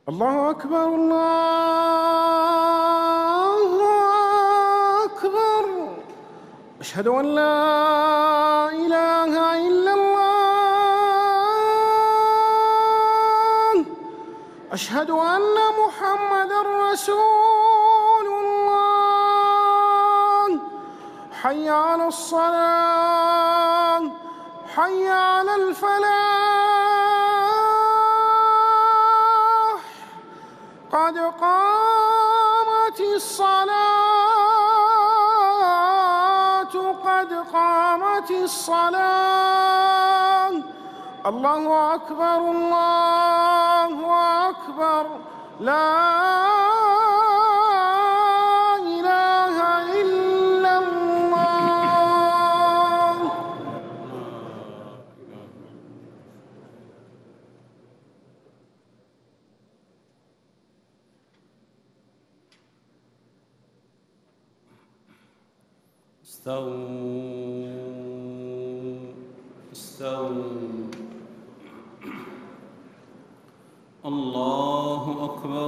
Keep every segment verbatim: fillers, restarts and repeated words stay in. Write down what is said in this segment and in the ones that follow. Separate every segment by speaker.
Speaker 1: الله أكبر الله أكبر. أشهد أن لا إله إلا الله. أشهد أن محمدًا رسول الله. حي على الصلاة، حي على الفلاح، قد قامت الصلاة، قد قامت الصلاة. الله أكبر الله أكبر. لا إله إلا الله.
Speaker 2: استووا استووا. الله أكبر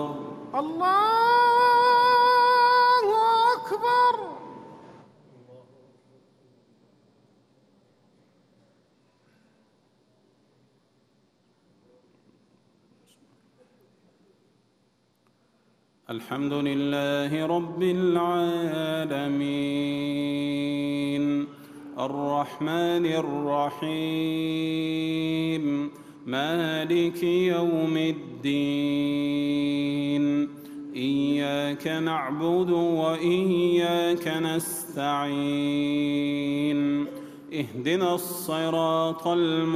Speaker 1: الله أكبر.
Speaker 2: الحمد لله رب العالمين الرحمن الرحيم مالك يوم الدين. إياك نعبد وإياك نستعين. اهدنا الصراط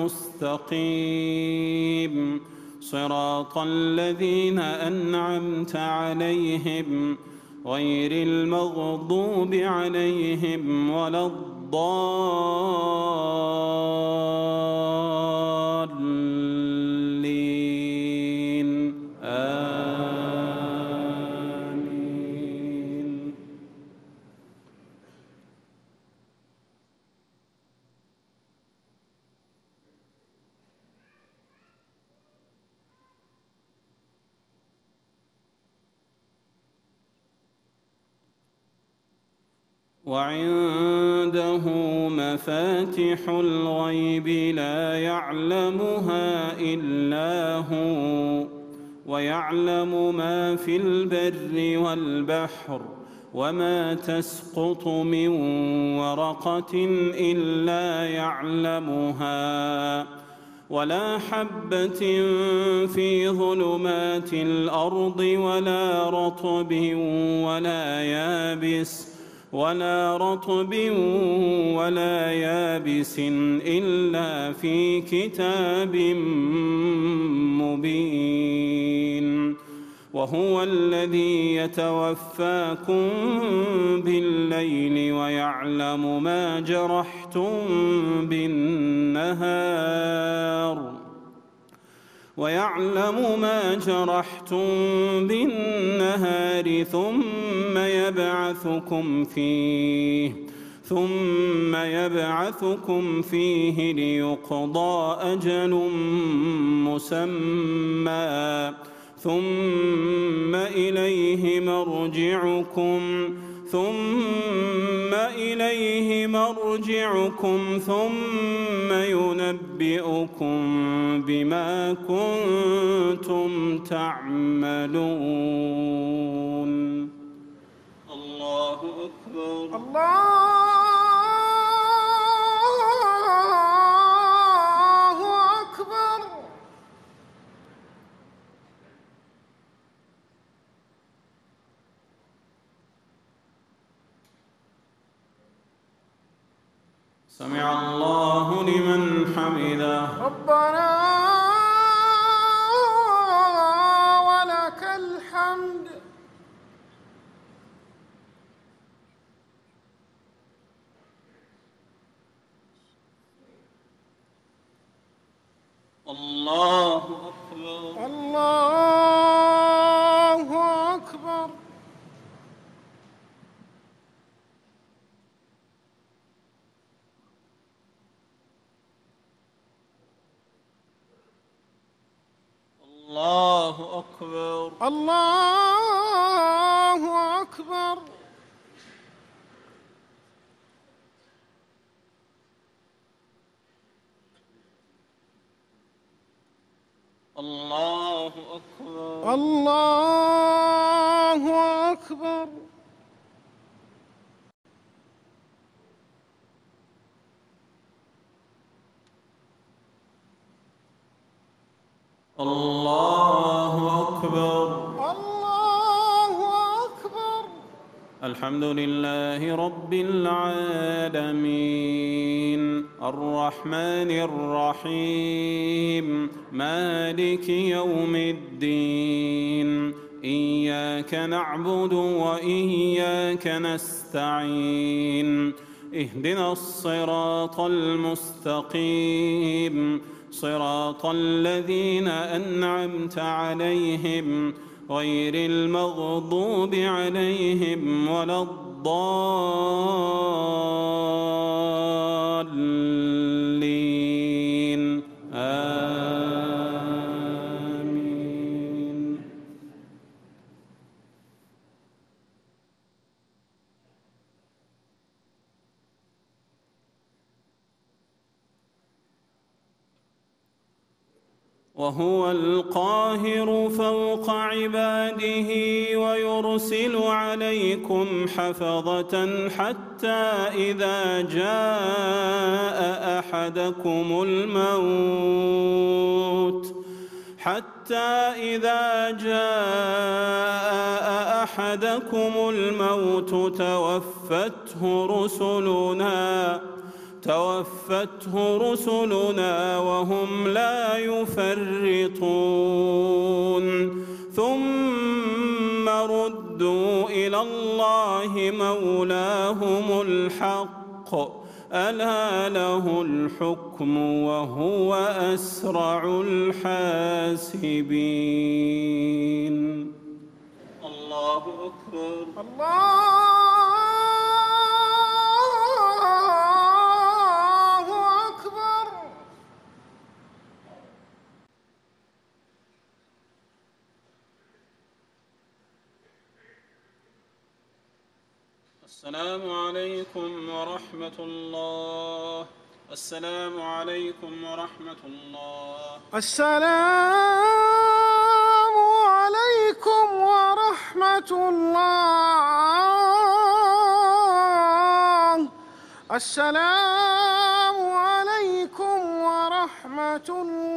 Speaker 2: المستقيم صراط الذين أنعمت عليهم غير المغضوب عليهم ولا الضالين. آمين. وعنده مفاتح الغيب لا يعلمها إلا هو ويعلم ما في البر والبحر وما تسقط من ورقة إلا يعلمها ولا حبة في ظلمات الأرض ولا رطب ولا يابس ولا رطب ولا يابس إلا في كتاب مبين. وهو الذي يتوفاكم بالليل ويعلم ما جرحتم بالنهار ويعلم ما جرحتم بالنهار ثم يبعثكم فيه ثم يبعثكم فيه ليقضى أجل مسمى ثم إليه مرجعكم ثم إليه مرجعكم ثم ينبئكم بما كنتم تعملون. الله أكبر.
Speaker 1: الله أكبر.
Speaker 2: سمع الله لمن حمده.
Speaker 1: ربنا ولك الحمد.
Speaker 2: الله أكبر.
Speaker 1: الله أكبر.
Speaker 2: الله أكبر.
Speaker 1: الله أكبر.
Speaker 2: الله أكبر.
Speaker 1: الله أكبر.
Speaker 2: الله أكبر.
Speaker 1: الله أكبر.
Speaker 2: الحمد لله رب العالمين الرحمن الرحيم مالك يوم الدين إياك نعبد وإياك نستعين اهدنا الصراط المستقيم صراط الذين أنعمت عليهم غير المغضوب عليهم ولا الضالين آمين. وهو القاهر فوق عباده ويرسل عليكم حفظة حتى إذا جاء أحدكم الموت حتى إذا جاء أحدكم الموت توفته رسلنا توفته رسلنا وهم لا يفرطون ثم ردوا إلى الله مولاهم الحق ألا له الحكم وهو أسرع الحاسبين. الله أكبر.
Speaker 1: الله
Speaker 2: السلام عليكم ورحمة الله. السلام عليكم ورحمة الله.
Speaker 1: السلام عليكم ورحمة الله. السلام عليكم ورحمة الله.